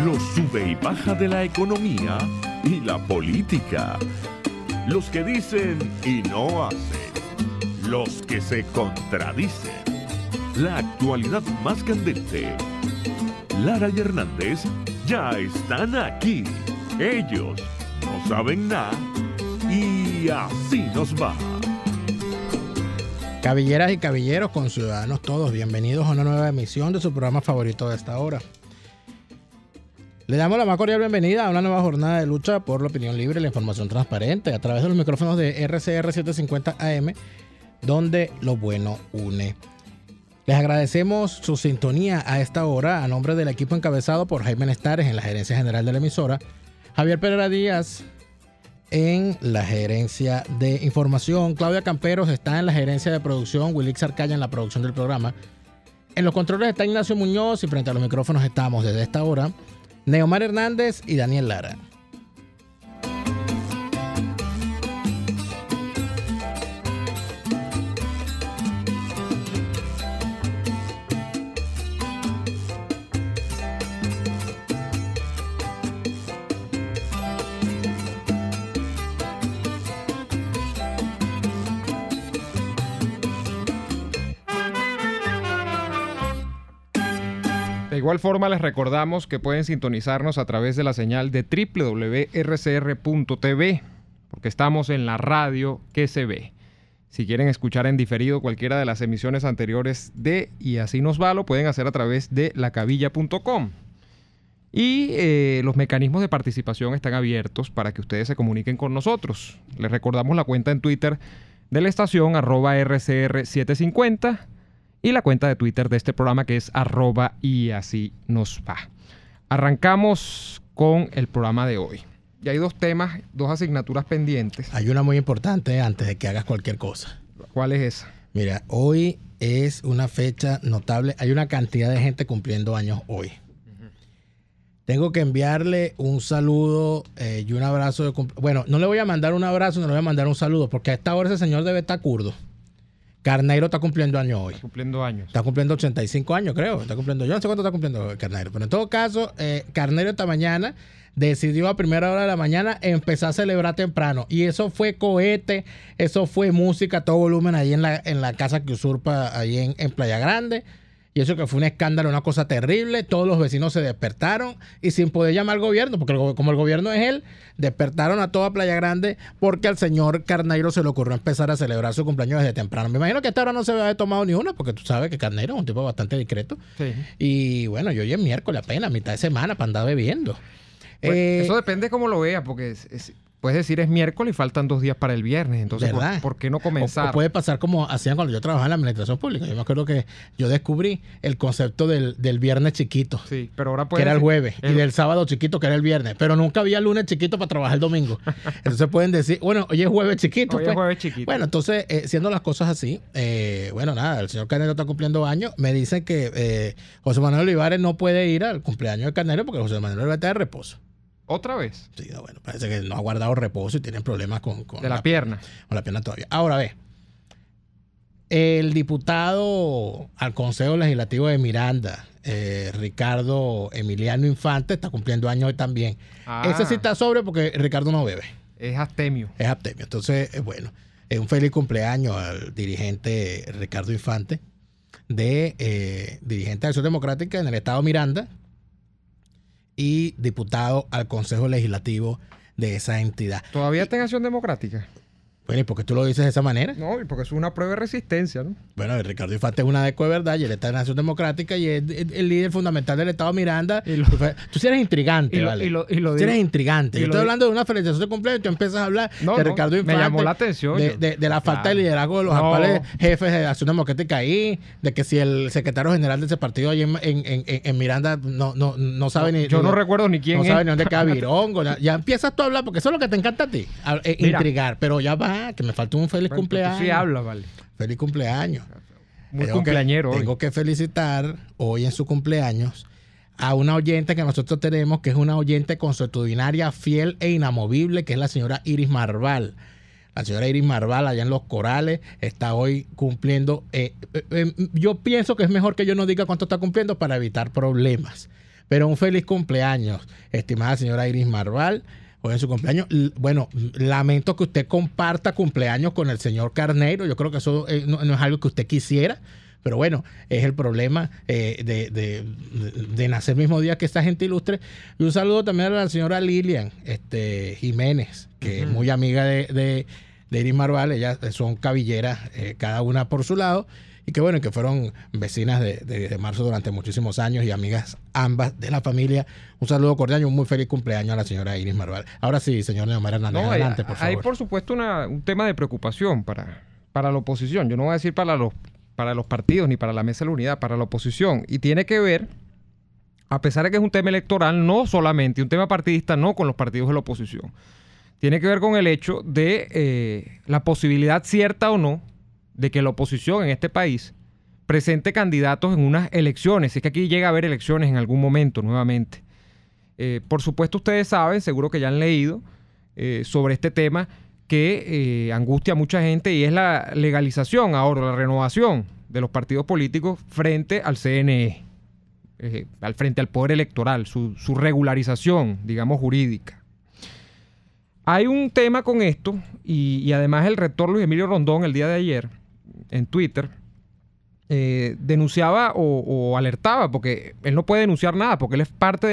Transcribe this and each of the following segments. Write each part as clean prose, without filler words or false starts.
Los sube y baja de la economía y la política. Los que dicen y no hacen. Los que se contradicen. La actualidad más candente. Lara y Hernández ya están aquí. Ellos no saben nada y así nos va. Cabilleras y cabilleros, conciudadanos todos, bienvenidos a una nueva emisión de su programa favorito de esta hora. Le damos la más cordial bienvenida a una nueva jornada de lucha por la opinión libre y la información transparente a través de los micrófonos de RCR 750 AM, donde lo bueno une. Les agradecemos su sintonía a esta hora a nombre del equipo encabezado por Jaime Nestares en la gerencia general de la emisora, Javier Pereira Díaz en la gerencia de información, Claudia Camperos está en la gerencia de producción, Wilix Arcaya en la producción del programa. En los controles está Ignacio Muñoz y frente a los micrófonos estamos desde esta hora Neomar Hernández y Daniel Lara. De igual forma les recordamos que pueden sintonizarnos a través de la señal de www.rcr.tv, porque estamos en la radio que se ve. Si quieren escuchar en diferido cualquiera de las emisiones anteriores de Y Así Nos Va, lo pueden hacer a través de lacabilla.com. Y los mecanismos de participación están abiertos para que ustedes se comuniquen con nosotros. Les recordamos la cuenta en Twitter de la estación @RCR750 y la cuenta de Twitter de este programa que es @y así nos va. Arrancamos con el programa de hoy. Y hay dos temas, dos asignaturas pendientes. Hay una muy importante antes de que hagas cualquier cosa. ¿Cuál es esa? Mira, hoy es una fecha notable. Hay una cantidad de gente cumpliendo años hoy. Tengo que enviarle un saludo y un abrazo. Bueno, no le voy a mandar un abrazo, no le voy a mandar un saludo, porque a esta hora ese señor debe estar curdo. Carneiro está cumpliendo años hoy. Está cumpliendo 85 años, creo. Yo no sé cuánto está cumpliendo Carneiro. Pero en todo caso, Carneiro esta mañana decidió a primera hora de la mañana empezar a celebrar temprano. Y eso fue cohete, eso fue música a todo volumen ahí en la casa que usurpa ahí en Playa Grande. Y eso que fue un escándalo, una cosa terrible. Todos los vecinos se despertaron y sin poder llamar al gobierno, porque como el gobierno es él, despertaron a toda Playa Grande porque al señor Carneiro se le ocurrió empezar a celebrar su cumpleaños desde temprano. Me imagino que hasta ahora no se había tomado ni una, porque tú sabes que Carneiro es un tipo bastante discreto. Sí. Y bueno, yo hoy es miércoles apenas, mitad de semana, para andar bebiendo. Pues, eso depende cómo lo veas, porque puedes decir es miércoles y faltan 2 días para el viernes. Entonces, ¿por qué no comenzar? O puede pasar como hacían cuando yo trabajaba en la administración pública. Yo me acuerdo que yo descubrí el concepto del viernes chiquito. Sí, pero ahora que era el jueves. Y del sábado chiquito, que era el viernes. Pero nunca había lunes chiquito para trabajar el domingo. Entonces pueden decir, bueno, hoy es jueves chiquito. Hoy es jueves chiquito. Bueno, entonces, siendo las cosas así, bueno, nada, el señor Carneiro está cumpliendo años. Me dicen que José Manuel Olivares no puede ir al cumpleaños de Carneiro porque José Manuel Olivares está de reposo. ¿Otra vez? Sí, bueno, parece que no ha guardado reposo y tienen problemas con la pierna. Con la pierna todavía. Ahora ve, el diputado al Consejo Legislativo de Miranda, Ricardo Emiliano Infante, está cumpliendo años hoy también. Ese sí está sobrio porque Ricardo no bebe. Es abstemio. Entonces, bueno, un feliz cumpleaños al dirigente Ricardo Infante, dirigente de Acción Democrática en el estado Miranda, y diputado al Consejo Legislativo de esa entidad. ¿Todavía está en Acción Democrática? Bueno, ¿y por qué tú lo dices de esa manera? No, porque es una prueba de resistencia, ¿no? Bueno, Ricardo Infante es una deco de verdad y él está en Acción Democrática y es el líder fundamental del Estado Miranda. Tú sí eres intrigante, ¿vale? Tú eres intrigante. Yo estoy hablando de una felicitación de cumpleaños y tú empiezas a habber de Ricardo Infante. Me llamó la atención. De la falta de liderazgo de los actuales jefes de Acción Democrática ahí, de que si el secretario general de ese partido ahí en Miranda no sabe ni... Yo no recuerdo ni quién es. No sabe ni dónde queda Virongo. Ya empiezas tú a hablar porque eso es lo que te encanta a ti, intrigar. Pero ya va. Que me falta un feliz cumpleaños. Tú sí hablas, vale. Feliz cumpleaños. Muy cumpleañero hoy. Tengo que felicitar hoy en su cumpleaños a una oyente que nosotros tenemos, que es una oyente consuetudinaria, fiel e inamovible, que es la señora Iris Marval. La señora Iris Marval, allá en Los Corales, está hoy cumpliendo. Yo pienso que es mejor que yo no diga cuánto está cumpliendo para evitar problemas. Pero un feliz cumpleaños, estimada señora Iris Marval. Hoy en su cumpleaños. Bueno, lamento que usted comparta cumpleaños con el señor Carneiro. Yo creo que eso no es algo que usted quisiera. Pero bueno, es el problema de nacer el mismo día que esta gente ilustre. Y un saludo también a la señora Lilian Jiménez, que es muy amiga de Iris Marval. Ellas son cabilleras, cada una por su lado. Y que bueno, que fueron vecinas de Marzo durante muchísimos años y amigas ambas de la familia. Un saludo cordial y un muy feliz cumpleaños a la señora Iris Marval. Ahora sí, señor Neomar Hernández, adelante, por favor. Hay, por supuesto, un tema de preocupación para la oposición. Yo no voy a decir para los partidos ni para la Mesa de la Unidad, para la oposición. Y tiene que ver, a pesar de que es un tema electoral, no solamente un tema partidista, no con los partidos de la oposición. Tiene que ver con el hecho de la posibilidad cierta o no de que la oposición en este país presente candidatos en unas elecciones. Si es que aquí llega a haber elecciones en algún momento nuevamente. Por supuesto, ustedes saben, seguro que ya han leído sobre este tema que angustia a mucha gente, y es la legalización ahora, la renovación de los partidos políticos frente al CNE, frente al Poder Electoral, su regularización, digamos, jurídica. Hay un tema con esto, y además el rector Luis Emilio Rondón el día de ayer en Twitter denunciaba o alertaba, porque él no puede denunciar nada, porque él es parte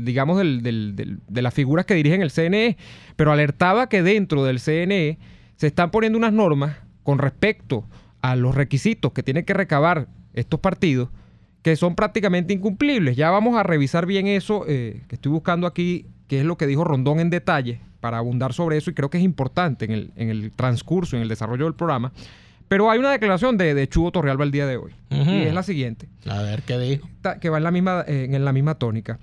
de las figuras que dirigen el CNE, pero alertaba que dentro del CNE se están poniendo unas normas con respecto a los requisitos que tienen que recabar estos partidos que son prácticamente incumplibles. Ya vamos a revisar bien eso, que estoy buscando aquí, qué es lo que dijo Rondón en detalle, para abundar sobre eso, y creo que es importante en el transcurso, en el desarrollo del programa. Pero hay una declaración de Chugo Torrealba el día de hoy, y es la siguiente. A ver, ¿qué dijo? Que va en la misma tónica.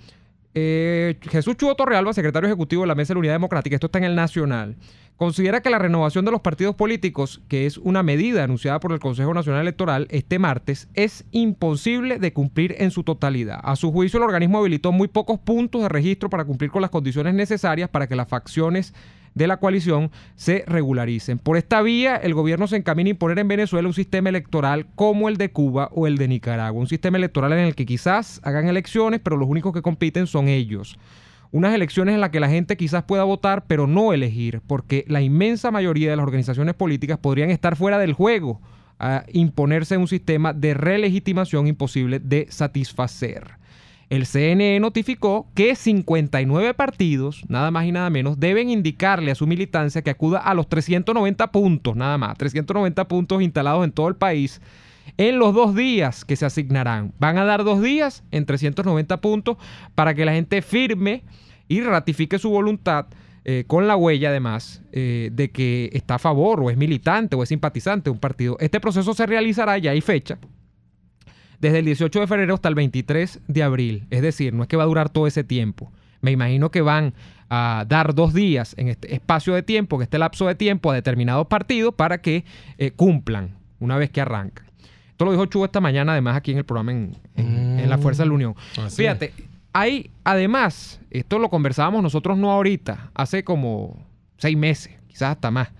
Jesús Chugo Torrealba, secretario ejecutivo de la Mesa de la Unidad Democrática, esto está en El Nacional, considera que la renovación de los partidos políticos, que es una medida anunciada por el Consejo Nacional Electoral este martes, es imposible de cumplir en su totalidad. A su juicio, el organismo habilitó muy pocos puntos de registro para cumplir con las condiciones necesarias para que las facciones de la coalición se regularicen. Por esta vía, el gobierno se encamina a imponer en Venezuela un sistema electoral como el de Cuba o el de Nicaragua. Un sistema electoral en el que quizás hagan elecciones, pero los únicos que compiten son ellos. Unas elecciones en las que la gente quizás pueda votar, pero no elegir, porque la inmensa mayoría de las organizaciones políticas podrían estar fuera del juego a imponerse un sistema de relegitimación imposible de satisfacer. El CNE notificó que 59 partidos, nada más y nada menos, deben indicarle a su militancia que acuda a los 390 puntos, nada más, 390 puntos instalados en todo el país en los 2 días que se asignarán. Van a dar 2 días en 390 puntos para que la gente firme y ratifique su voluntad con la huella, además, de que está a favor o es militante o es simpatizante de un partido. Este proceso se realizará, ya hay fecha, desde el 18 de febrero hasta el 23 de abril. Es decir, no es que va a durar todo ese tiempo. Me imagino que van a dar 2 días en este espacio de tiempo, en este lapso de tiempo, a determinados partidos para que cumplan una vez que arrancan. Esto lo dijo Chugo esta mañana, además, aquí en el programa en La Fuerza de la Unión. Fíjate, hay, además, esto lo conversábamos nosotros no ahorita, hace como 6 meses, quizás hasta más.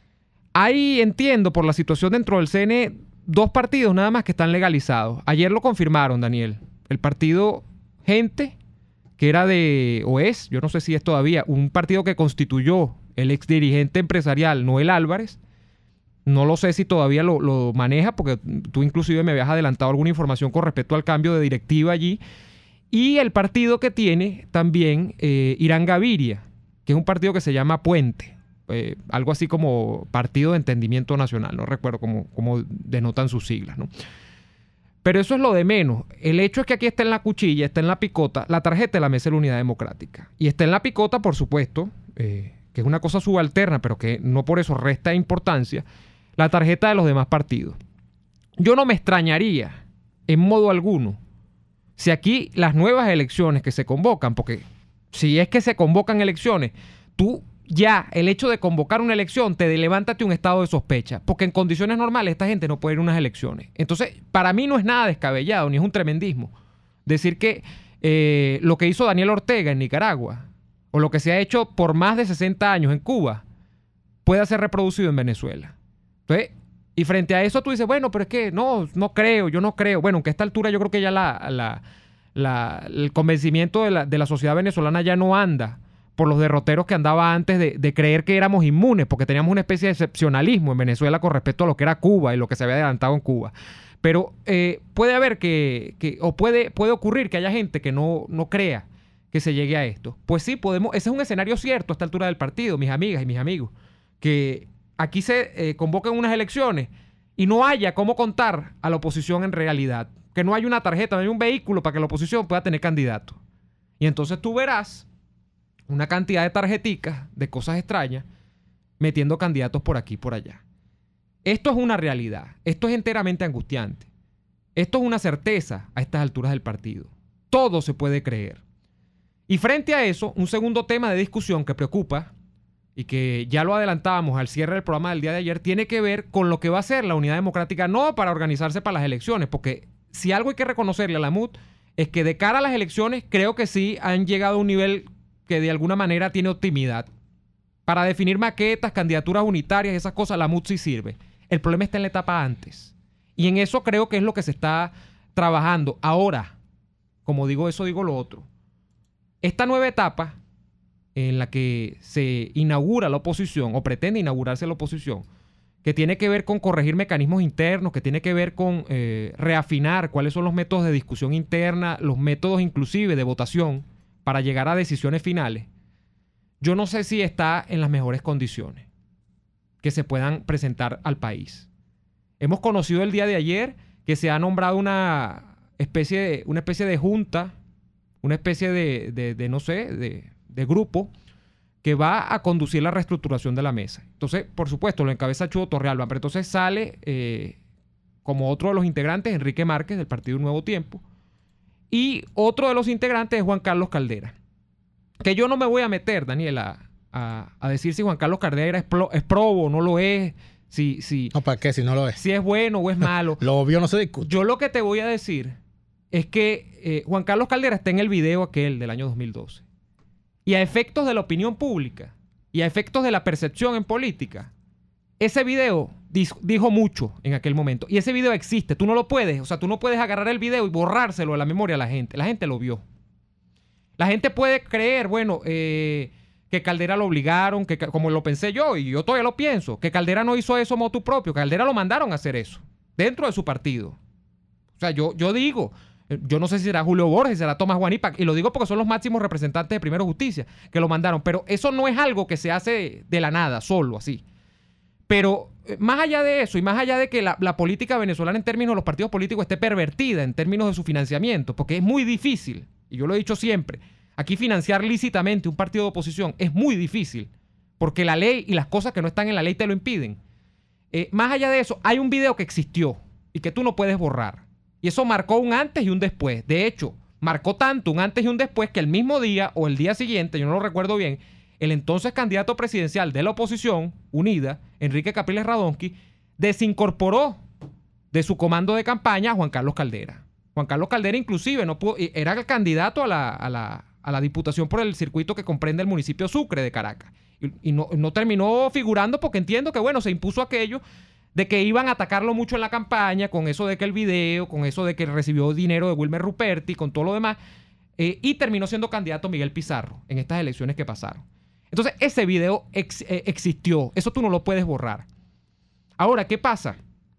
Hay, entiendo, por la situación dentro del CNE, 2 partidos nada más que están legalizados. Ayer lo confirmaron, Daniel. El partido Gente, que era o es, yo no sé si es todavía, un partido que constituyó el ex dirigente empresarial Noel Álvarez. No lo sé si todavía lo maneja, porque tú inclusive me habías adelantado alguna información con respecto al cambio de directiva allí. Y el partido que tiene también Irán Gaviria, que es un partido que se llama Puente. Algo así como Partido de Entendimiento Nacional, no recuerdo cómo denotan sus siglas, ¿no? Pero eso es lo de menos. El hecho es que aquí está en la cuchilla, está en la picota, la tarjeta de la Mesa de la Unidad Democrática. Y está en la picota, por supuesto, que es una cosa subalterna, pero que no por eso resta importancia, la tarjeta de los demás partidos. Yo no me extrañaría, en modo alguno, si aquí las nuevas elecciones que se convocan, porque si es que se convocan elecciones, tú ya el hecho de convocar una elección te levántate un estado de sospecha, porque en condiciones normales esta gente no puede ir a unas elecciones. Entonces, para mí no es nada descabellado, ni es un tremendismo decir que lo que hizo Daniel Ortega en Nicaragua, o lo que se ha hecho por más de 60 años en Cuba, pueda ser reproducido en Venezuela. Entonces, y frente a eso tú dices, bueno, pero es que no creo, yo no creo. Bueno, aunque a esta altura yo creo que ya la el convencimiento de la sociedad venezolana ya no anda por los derroteros que andaba antes de creer que éramos inmunes, porque teníamos una especie de excepcionalismo en Venezuela con respecto a lo que era Cuba y lo que se había adelantado en Cuba. Pero puede haber puede ocurrir que haya gente que no crea que se llegue a esto. Pues sí, podemos. Ese es un escenario cierto a esta altura del partido, mis amigas y mis amigos, que aquí se convocan unas elecciones y no haya cómo contar a la oposición en realidad. Que no hay una tarjeta, no hay un vehículo para que la oposición pueda tener candidato. Y entonces tú verás una cantidad de tarjeticas, de cosas extrañas, metiendo candidatos por aquí y por allá. Esto es una realidad. Esto es enteramente angustiante. Esto es una certeza a estas alturas del partido. Todo se puede creer. Y frente a eso, un segundo tema de discusión que preocupa y que ya lo adelantábamos al cierre del programa del día de ayer, tiene que ver con lo que va a ser la Unidad Democrática, no para organizarse para las elecciones, porque si algo hay que reconocerle a la MUD es que de cara a las elecciones creo que sí han llegado a un nivel que de alguna manera tiene optimidad. Para definir maquetas, candidaturas unitarias, esas cosas, la MUD sí sirve. El problema está en la etapa antes. Y en eso creo que es lo que se está trabajando. Ahora, como digo eso, digo lo otro. Esta nueva etapa en la que se inaugura la oposición, o pretende inaugurarse la oposición, que tiene que ver con corregir mecanismos internos, que tiene que ver con reafinar cuáles son los métodos de discusión interna, los métodos inclusive de votación, para llegar a decisiones finales, yo no sé si está en las mejores condiciones que se puedan presentar al país. Hemos conocido el día de ayer que se ha nombrado una especie de junta, una especie de grupo que va a conducir la reestructuración de la mesa. Entonces, por supuesto, lo encabeza Chudo Torrealba, pero entonces sale como otro de los integrantes, Enrique Márquez, del Partido Un Nuevo Tiempo, y otro de los integrantes es Juan Carlos Caldera. Que yo no me voy a meter, Daniel, a decir si Juan Carlos Caldera es probo o no lo es. No, ¿para qué? Si no lo es. Si es bueno o es malo. Lo obvio no se discute. Yo lo que te voy a decir es que Juan Carlos Caldera está en el video aquel del año 2012. Y a efectos de la opinión pública y a efectos de la percepción en política, ese video dijo mucho en aquel momento. Y ese video existe. Tú no lo puedes. O sea, tú no puedes agarrar el video y borrárselo de la memoria a la gente. La gente lo vio. La gente puede creer, bueno, que Caldera lo obligaron, que como lo pensé yo, y yo todavía lo pienso, que Caldera no hizo eso motu propio. Caldera lo mandaron a hacer eso dentro de su partido. O sea, yo digo, yo no sé si será Julio Borges, será Tomás Guanipa, y lo digo porque son los máximos representantes de Primero Justicia que lo mandaron, pero eso no es algo que se hace de la nada, solo así. Pero más allá de eso y más allá de que la política venezolana en términos de los partidos políticos esté pervertida en términos de su financiamiento, porque es muy difícil, y yo lo he dicho siempre, aquí financiar lícitamente un partido de oposición es muy difícil, porque la ley y las cosas que no están en la ley te lo impiden. Más allá de eso, hay un video que existió y que tú no puedes borrar. Y eso marcó un antes y un después. De hecho, marcó tanto un antes y un después que el mismo día o el día siguiente, yo no lo recuerdo bien, el entonces candidato presidencial de la oposición unida, Enrique Capriles Radonsky, desincorporó de su comando de campaña a Juan Carlos Caldera. Juan Carlos Caldera inclusive era el candidato a la diputación por el circuito que comprende el municipio Sucre de Caracas. Y no terminó figurando porque entiendo que, bueno, se impuso aquello de que iban a atacarlo mucho en la campaña, con eso de que el video, con eso de que recibió dinero de Wilmer Ruperti, con todo lo demás, y terminó siendo candidato Miguel Pizarro en estas elecciones que pasaron. Entonces, ese video existió. Eso tú no lo puedes borrar. Ahora, ¿qué pasa?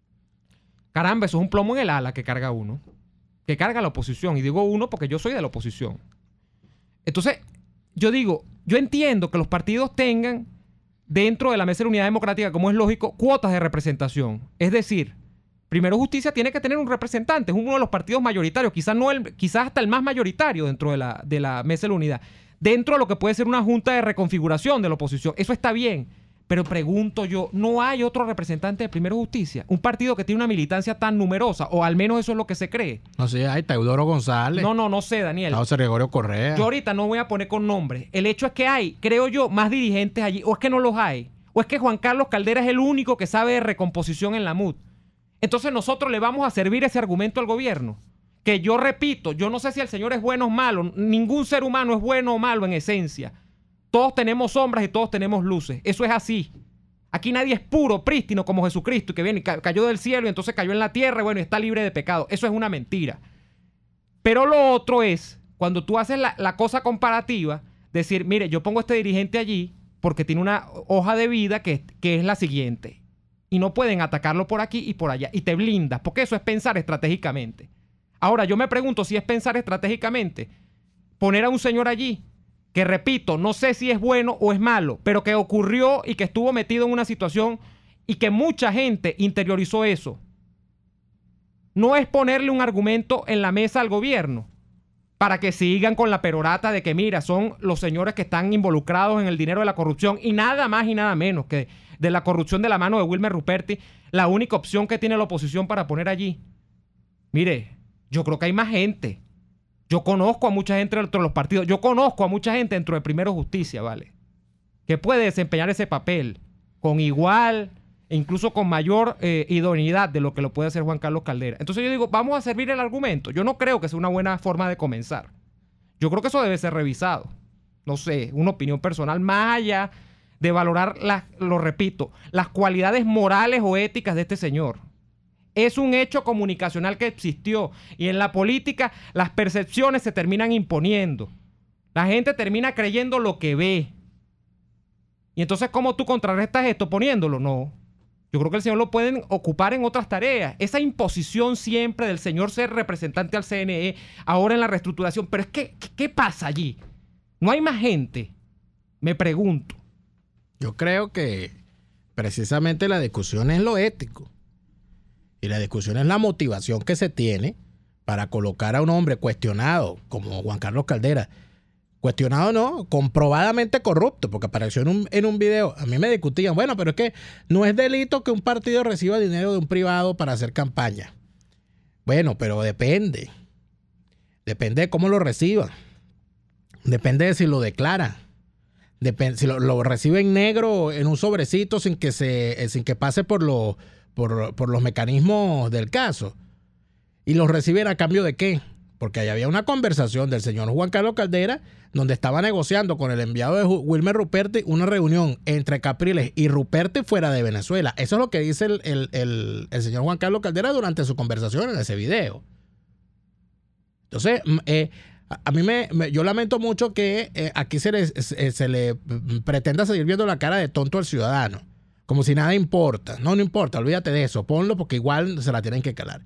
Caramba, eso es un plomo en el ala que carga uno, que carga la oposición. Y digo uno porque yo soy de la oposición. Entonces, yo entiendo que los partidos tengan dentro de la mesa de la Unidad Democrática, como es lógico, cuotas de representación. Es decir, Primero Justicia tiene que tener un representante, es uno de los partidos mayoritarios, quizás hasta el más mayoritario dentro de la mesa de la Unidad, dentro de lo que puede ser una junta de reconfiguración de la oposición. Eso está bien, pero pregunto yo, ¿no hay otro representante de Primero Justicia? Un partido que tiene una militancia tan numerosa, o al menos eso es lo que se cree. No sé, hay Teodoro González. No sé, Daniel. José Gregorio Correa. Yo ahorita no voy a poner con nombres. El hecho es que hay, creo yo, más dirigentes allí, o es que no los hay, o es que Juan Carlos Caldera es el único que sabe de recomposición en la MUD. Entonces nosotros le vamos a servir ese argumento al gobierno. Que yo repito, yo no sé si el señor es bueno o malo. Ningún ser humano es bueno o malo en esencia. Todos tenemos sombras y todos tenemos luces. Eso es así. Aquí nadie es puro, prístino como Jesucristo, que viene y cayó del cielo y entonces cayó en la tierra y bueno, y está libre de pecado. Eso es una mentira. Pero lo otro es, cuando tú haces la cosa comparativa, decir, mire, yo pongo a este dirigente allí porque tiene una hoja de vida que es la siguiente. Y no pueden atacarlo por aquí y por allá. Y te blindas, porque eso es pensar estratégicamente. Ahora, yo me pregunto si es pensar estratégicamente poner a un señor allí, que repito, no sé si es bueno o es malo, pero que ocurrió y que estuvo metido en una situación y que mucha gente interiorizó eso. No es ponerle un argumento en la mesa al gobierno para que sigan con la perorata de que, mira, son los señores que están involucrados en el dinero de la corrupción y nada más y nada menos que de la corrupción de la mano de Wilmer Ruperti, la única opción que tiene la oposición para poner allí. Mire, yo creo que hay más gente. Yo conozco a mucha gente dentro de los partidos. Yo conozco a mucha gente dentro de Primero Justicia, ¿vale? Que puede desempeñar ese papel con igual e incluso con mayor idoneidad de lo que lo puede hacer Juan Carlos Caldera. Entonces yo digo, vamos a servir el argumento. Yo no creo que sea una buena forma de comenzar. Yo creo que eso debe ser revisado. No sé, una opinión personal más allá de valorar, lo repito, las cualidades morales o éticas de este señor. Es un hecho comunicacional que existió y en la política las percepciones se terminan imponiendo. La gente termina creyendo lo que ve. Y entonces, ¿cómo tú contrarrestas esto poniéndolo? No. Yo creo que el señor lo pueden ocupar en otras tareas. Esa imposición siempre del señor ser representante al CNE, ahora en la reestructuración. Pero es que, ¿qué pasa allí? ¿No hay más gente? Me pregunto. Yo creo que precisamente la discusión es lo ético. Y la discusión es la motivación que se tiene para colocar a un hombre cuestionado como Juan Carlos Caldera. Cuestionado no, comprobadamente corrupto, porque apareció en un video. A mí me discutían, bueno, pero es que no es delito que un partido reciba dinero de un privado para hacer campaña. Bueno, pero depende. Depende de cómo lo reciba. Depende de si lo declara. Depende si lo recibe en negro, en un sobrecito, sin que pase por los mecanismos del caso. ¿Y los reciben a cambio de qué? Porque ahí había una conversación del señor Juan Carlos Caldera donde estaba negociando con el enviado de Wilmer Ruperti una reunión entre Capriles y Ruperti fuera de Venezuela. Eso es lo que dice el señor Juan Carlos Caldera durante su conversación en ese video. Entonces, a mí yo lamento mucho que aquí se le pretenda seguir viendo la cara de tonto al ciudadano. Como si nada importa. No importa, olvídate de eso. Ponlo porque igual se la tienen que calar.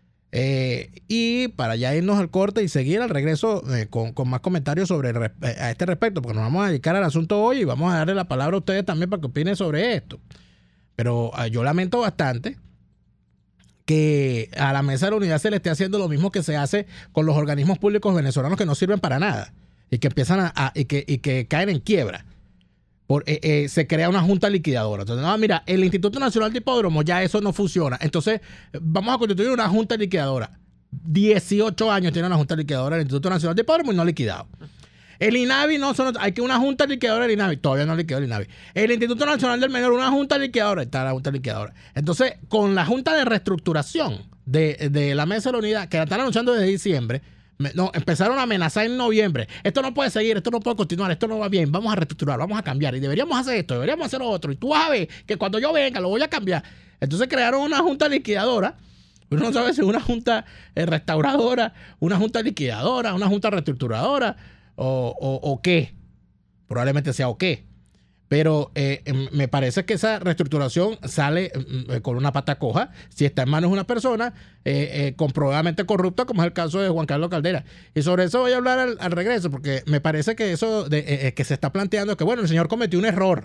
Y para ya irnos al corte y seguir al regreso con más comentarios a este respecto, porque nos vamos a dedicar al asunto hoy y vamos a darle la palabra a ustedes también para que opinen sobre esto. Pero yo lamento bastante que a la Mesa de la Unidad se le esté haciendo lo mismo que se hace con los organismos públicos venezolanos que no sirven para nada y que empiezan y que caen en quiebra. Se crea una junta liquidadora. Entonces, no, mira, el Instituto Nacional de Hipódromos ya eso no funciona. Entonces, vamos a constituir una junta liquidadora. 18 años tiene una junta liquidadora el Instituto Nacional de Hipódromos y no ha liquidado. El INAVI hay que una junta liquidadora del INAVI. Todavía no ha liquidado el INAVI. El Instituto Nacional del Menor, una junta liquidadora. Está la junta liquidadora. Entonces, con la junta de reestructuración de la Mesa de la Unidad, que la están anunciando desde diciembre, empezaron a amenazar en noviembre. Esto no puede seguir, esto no puede continuar, esto no va bien. Vamos a reestructurar, vamos a cambiar. Y deberíamos hacer esto, deberíamos hacer lo otro. Y tú vas a ver que cuando yo venga lo voy a cambiar. Entonces crearon una junta liquidadora. Uno no sabe si es una junta restauradora, una junta liquidadora, una junta reestructuradora o qué. Probablemente sea o qué. Pero me parece que esa reestructuración sale con una pata coja si está en manos de una persona comprobadamente corrupta, como es el caso de Juan Carlos Caldera. Y sobre eso voy a hablar al regreso, porque me parece que eso que se está planteando es que, bueno, el señor cometió un error.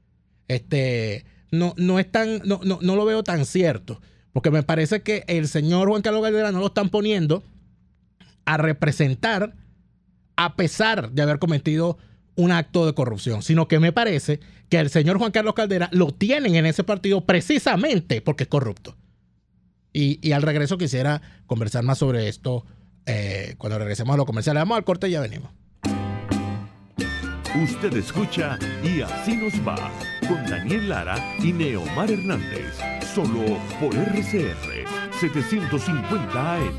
No lo veo tan cierto, porque me parece que el señor Juan Carlos Caldera no lo están poniendo a representar a pesar de haber cometido un acto de corrupción, sino que me parece que el señor Juan Carlos Caldera lo tienen en ese partido precisamente porque es corrupto. Y al regreso quisiera conversar más sobre esto cuando regresemos a lo comercial. Vamos al corte y ya venimos. Usted escucha Y Así Nos Va con Daniel Lara y Neomar Hernández, solo por RCR 750 AM.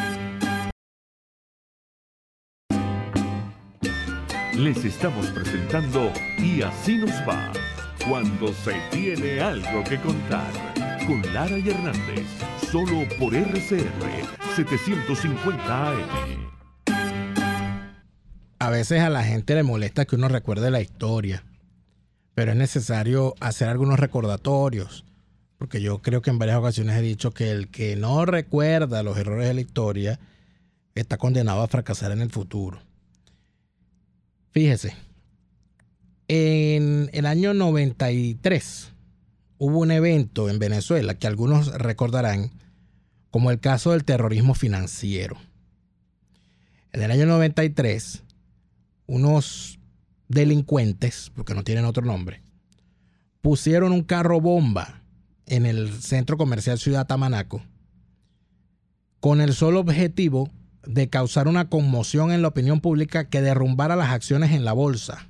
Les estamos presentando Y Así Nos Va, cuando se tiene algo que contar, con Lara y Hernández, solo por RCR 750 AM. A veces a la gente le molesta que uno recuerde la historia, pero es necesario hacer algunos recordatorios, porque yo creo que en varias ocasiones he dicho que el que no recuerda los errores de la historia está condenado a fracasar en el futuro. Fíjese, en el año 93 hubo un evento en Venezuela que algunos recordarán como el caso del terrorismo financiero. En el año 93, unos delincuentes, porque no tienen otro nombre, pusieron un carro bomba en el centro comercial Ciudad Tamanaco con el solo objetivo de causar una conmoción en la opinión pública que derrumbara las acciones en la bolsa.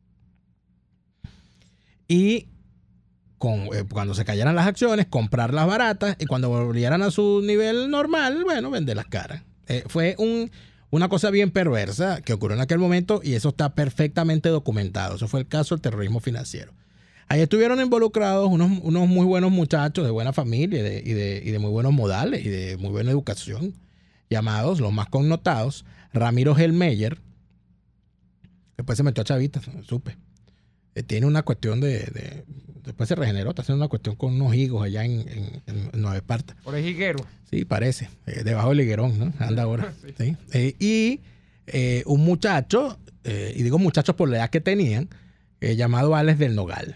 Y cuando se cayeran las acciones, comprarlas baratas, y cuando volvieran a su nivel normal, bueno, venderlas caras. Fue una cosa bien perversa que ocurrió en aquel momento, y eso está perfectamente documentado. Eso fue el caso del terrorismo financiero. Ahí estuvieron involucrados unos muy buenos muchachos de buena familia y de muy buenos modales y de muy buena educación, llamados, los más connotados, Ramiro Hellmeyer. Después se metió a Chavita, supe. Tiene una cuestión después se regeneró, está haciendo una cuestión con unos higos allá en Nueva Esparta. ¿Por el higuero? Sí, parece. Debajo del higuerón, ¿no? Anda ahora. Sí. Y un muchacho, y digo muchachos por la edad que tenían, llamado Alex del Nogal,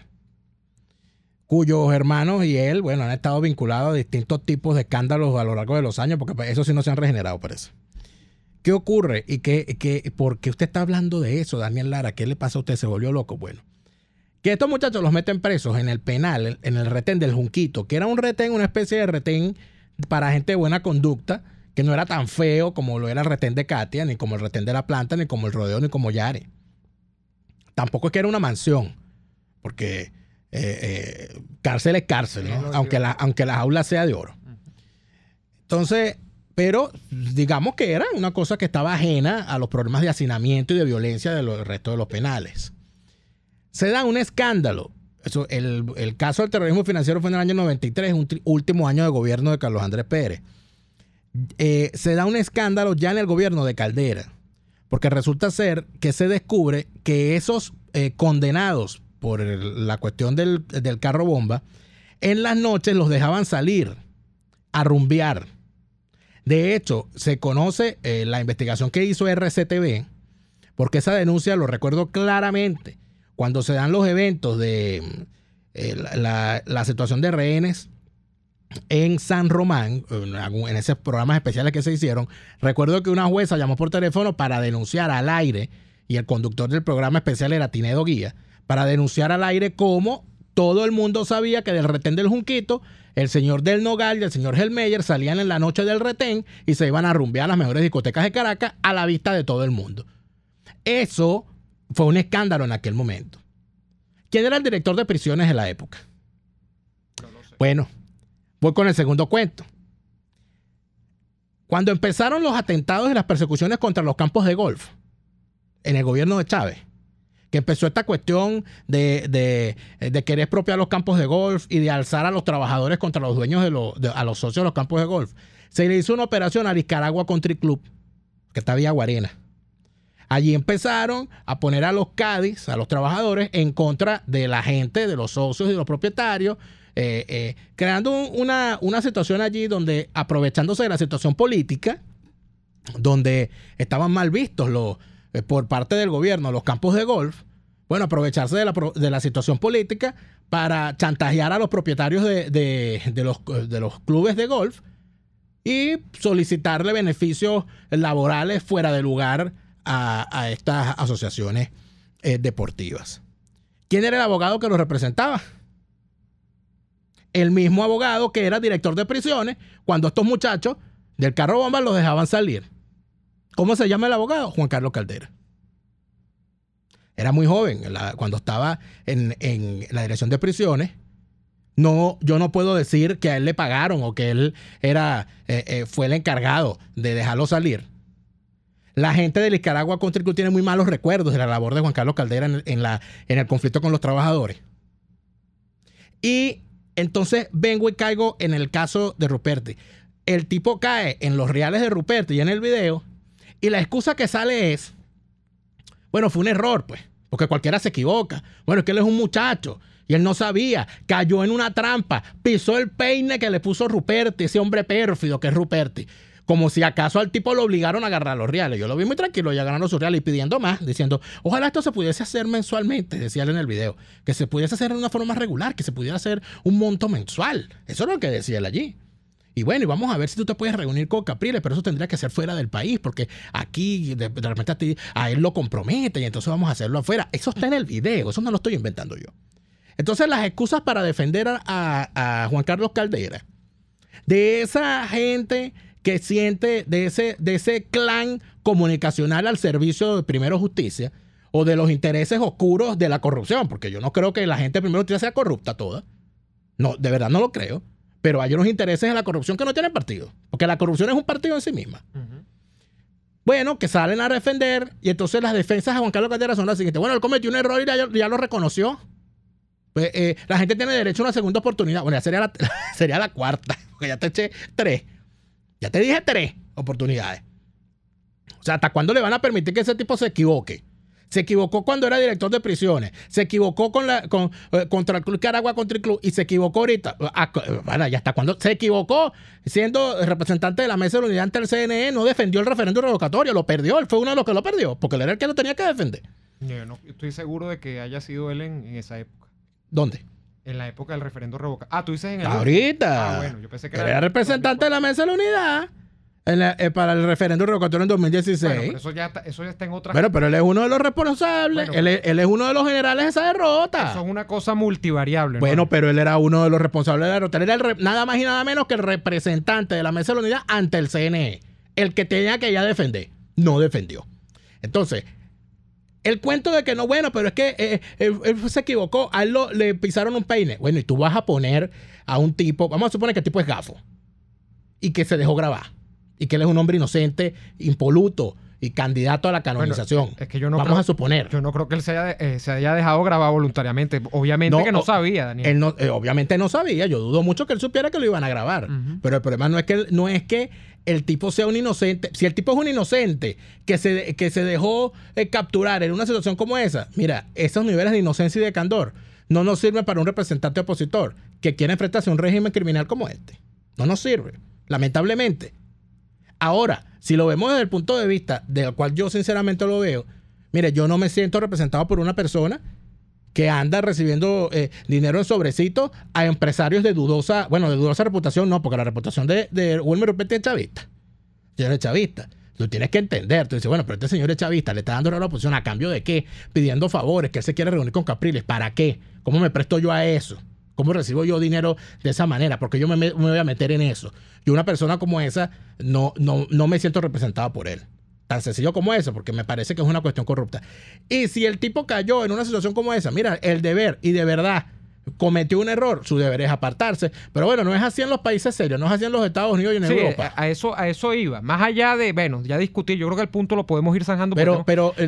cuyos hermanos y él, bueno, han estado vinculados a distintos tipos de escándalos a lo largo de los años, porque eso sí no se han regenerado, parece. ¿Qué ocurre? ¿Y por qué usted está hablando de eso, Daniel Lara? ¿Qué le pasa a usted? ¿Se volvió loco? Bueno, que estos muchachos los meten presos en el penal, en el retén del Junquito, que era un retén, una especie de retén para gente de buena conducta, que no era tan feo como lo era el retén de Katia, ni como el retén de La Planta, ni como el Rodeo, ni como Yare. Tampoco es que era una mansión, porque cárcel es cárcel, ¿no? Aunque la jaula sea de oro. Entonces, pero digamos que era una cosa que estaba ajena a los problemas de hacinamiento y de violencia del resto de los penales. Se da un escándalo. El caso del terrorismo financiero fue en el año 93, un último año de gobierno de Carlos Andrés Pérez. Se da un escándalo ya en el gobierno de Caldera, porque resulta ser que se descubre que esos condenados por la cuestión del carro bomba, en las noches los dejaban salir a rumbear. De hecho, se conoce la investigación que hizo RCTV, porque esa denuncia lo recuerdo claramente. Cuando se dan los eventos de la situación de rehenes en San Román, en esos programas especiales que se hicieron, recuerdo que una jueza llamó por teléfono para denunciar al aire, y el conductor del programa especial era Tinedo Guía, para denunciar al aire cómo todo el mundo sabía que del retén del Junquito, el señor del Nogal y el señor Hellmeyer salían en la noche del retén y se iban a rumbear a las mejores discotecas de Caracas a la vista de todo el mundo. Eso fue un escándalo en aquel momento. ¿Quién era el director de prisiones de la época? No lo sé. Bueno, voy con el segundo cuento. Cuando empezaron los atentados y las persecuciones contra los campos de golf en el gobierno de Chávez, que empezó esta cuestión de querer expropiar los campos de golf y de alzar a los trabajadores contra los dueños a los socios de los campos de golf, se le hizo una operación a Nicaragua Country Club, que está Villa Guarena. Allí empezaron a poner a los cadis, a los trabajadores, en contra de la gente, de los socios y de los propietarios, creando una situación allí donde, aprovechándose de la situación política, donde estaban mal vistos por parte del gobierno los campos de golf, bueno, aprovecharse de la situación política para chantajear a los propietarios de los clubes de golf y solicitarle beneficios laborales fuera de lugar a estas asociaciones deportivas. ¿Quién era el abogado que los representaba? El mismo abogado que era director de prisiones cuando estos muchachos del carro bomba los dejaban salir. ¿Cómo se llama el abogado? Juan Carlos Caldera. Era muy joven cuando estaba en la dirección de prisiones. No, yo no puedo decir que a él le pagaron o que él fue el encargado de dejarlo salir. La gente de Nicaragua Country Club tiene muy malos recuerdos de la labor de Juan Carlos Caldera en el conflicto con los trabajadores. Y entonces vengo y caigo en el caso de Ruperti. el tipo cae en los reales de Ruperti y en el video, y la excusa que sale es, bueno, fue un error, pues, porque cualquiera se equivoca. Bueno, es que él es un muchacho y él no sabía, cayó en una trampa, pisó el peine que le puso Ruperti, ese hombre pérfido que es Ruperti. Como si acaso al tipo lo obligaron a agarrar los reales. Yo lo vi muy tranquilo, ya ganando sus reales y pidiendo más, diciendo, ojalá esto se pudiese hacer mensualmente, decía él en el video, que se pudiese hacer de una forma regular, que se pudiera hacer un monto mensual. Eso es lo que decía él allí. Y bueno, y vamos a ver si tú te puedes reunir con Capriles, pero eso tendría que ser fuera del país, porque aquí de repente a él lo compromete y entonces vamos a hacerlo afuera. Eso está en el video, eso no lo estoy inventando yo. Entonces las excusas para defender a Juan Carlos Caldera, de esa gente que siente de ese clan comunicacional al servicio de Primero Justicia o de los intereses oscuros de la corrupción, porque yo no creo que la gente de Primero Justicia sea corrupta toda. No, de verdad no lo creo. Pero hay unos intereses en la corrupción que no tienen partido, porque la corrupción es un partido en sí misma. Bueno, que salen a defender y entonces las defensas de Juan Carlos Caldera son las siguientes. Bueno, él cometió un error y ya lo reconoció. Pues, la gente tiene derecho a una segunda oportunidad. Bueno, ya sería la cuarta, porque ya te eché 3. Ya te dije 3 oportunidades. O sea, ¿hasta cuándo le van a permitir que ese tipo se equivoque? Se equivocó cuando era director de prisiones. Se equivocó contra el Club Caragua, contra el club. Y se equivocó ahorita. Bueno, ¿y hasta cuándo? Se equivocó siendo representante de la Mesa de la Unidad ante el CNE. No defendió el referéndum revocatorio. Lo perdió. Él fue uno de los que lo perdió. Porque él era el que lo tenía que defender. Yo no estoy seguro de que haya sido él en esa época. ¿Dónde? En la época del referéndum revocatorio. Tú dices en el... Ahorita. Bueno, yo pensé que era representante de la Mesa de la Unidad. Para el referéndum revocatorio en 2016. Bueno, pero eso ya está en otra... Bueno, pero él es uno de los responsables. Bueno, él es uno de los generales de esa derrota. Eso es una cosa multivariable. Bueno, ¿no? pero él era uno de los responsables de la derrota. Él era nada más y nada menos que el representante de la Mesa de la Unidad ante el CNE. El que tenía que ya defender. No defendió. Entonces, el cuento de que no, bueno, pero es que él se equivocó. A él le pisaron un peine. Bueno, y tú vas a poner a un tipo... Vamos a suponer que el tipo es gafo. Y que se dejó grabar. Y que él es un hombre inocente, impoluto y candidato a la canonización. Bueno, es que yo no Vamos a suponer. Yo no creo que él se haya dejado grabar voluntariamente. Obviamente que no sabía, Daniel. Él obviamente no sabía. Yo dudo mucho que él supiera que lo iban a grabar. Pero el problema no es que el tipo sea un inocente. Si el tipo es un inocente que se dejó capturar en una situación como esa, mira, esos niveles de inocencia y de candor no nos sirven para un representante opositor que quiere enfrentarse a un régimen criminal como este. No nos sirve, lamentablemente. Ahora, si lo vemos desde el punto de vista del cual yo sinceramente lo veo, mire, yo no me siento representado por una persona que anda recibiendo dinero en sobrecitos a empresarios de dudosa reputación, no, porque la reputación de Wilmer Ruperti es chavista. Señor es chavista. Tú tienes que entender. Tú dices, bueno, pero este señor es chavista, le está dando la oposición ¿a cambio de qué? Pidiendo favores, que él se quiere reunir con Capriles. ¿Para qué? ¿Cómo me presto yo a eso? ¿Cómo recibo yo dinero de esa manera? Porque yo me voy a meter en eso. Y una persona como esa no me siento representado por él. Tan sencillo como eso, porque me parece que es una cuestión corrupta. Y si el tipo cayó en una situación como esa, mira, el deber, y de verdad cometió un error, su deber es apartarse. Pero bueno, no es así en los países serios, no es así en los Estados Unidos y en Europa. A eso iba. Más allá de, bueno, ya discutir, yo creo que el punto lo podemos ir zanjando. Pero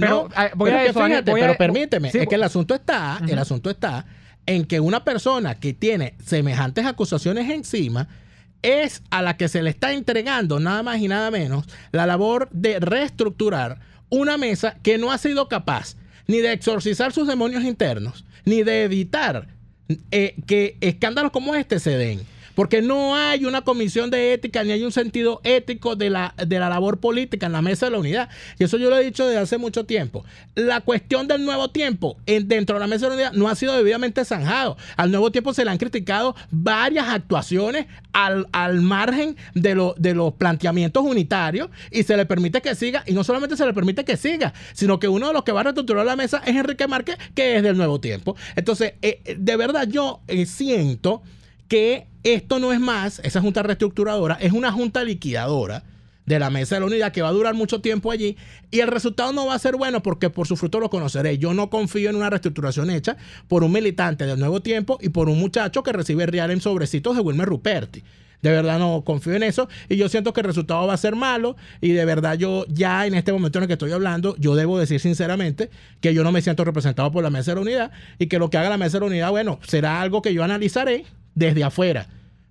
permíteme, es que el asunto está en que una persona que tiene semejantes acusaciones encima es a la que se le está entregando nada más y nada menos la labor de reestructurar una mesa que no ha sido capaz ni de exorcizar sus demonios internos, ni de evitar que escándalos como este se den. Porque no hay una comisión de ética ni hay un sentido ético de la labor política en la Mesa de la Unidad. Y eso yo lo he dicho desde hace mucho tiempo. La cuestión del Nuevo Tiempo dentro de la Mesa de la Unidad no ha sido debidamente zanjado. Al Nuevo Tiempo se le han criticado varias actuaciones al margen de los planteamientos unitarios y se le permite que siga. Y no solamente se le permite que siga, sino que uno de los que va a reestructurar la mesa es Enrique Márquez, que es del Nuevo Tiempo. Entonces, de verdad yo siento que esto no es más, esa junta reestructuradora, es una junta liquidadora de la Mesa de la Unidad que va a durar mucho tiempo allí y el resultado no va a ser bueno porque por su fruto lo conoceré. Yo no confío en una reestructuración hecha por un militante del Nuevo Tiempo y por un muchacho que recibe real en sobrecitos de Wilmer Ruperti. De verdad no confío en eso y yo siento que el resultado va a ser malo y de verdad yo ya en este momento en el que estoy hablando, yo debo decir sinceramente que yo no me siento representado por la Mesa de la Unidad y que lo que haga la Mesa de la Unidad, bueno, será algo que yo analizaré desde afuera.